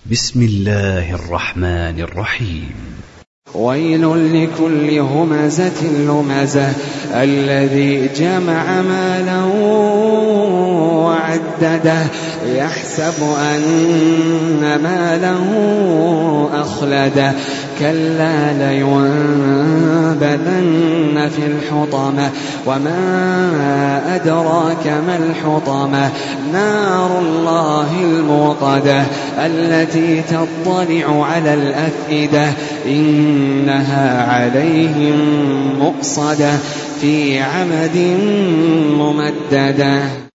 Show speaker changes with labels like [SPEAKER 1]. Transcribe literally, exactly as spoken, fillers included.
[SPEAKER 1] بسم الله الرحمن الرحيم.
[SPEAKER 2] ويل لكل همزة لمزة الذي جمع مالا وعدده يحسب أن ماله أخلده كلا لينبذن في الحطمة وما أدراك ما الحطمة نار الله الموقدة التي تطلع على الأفئدة إنها عليهم مؤصدة في عمد ممددة.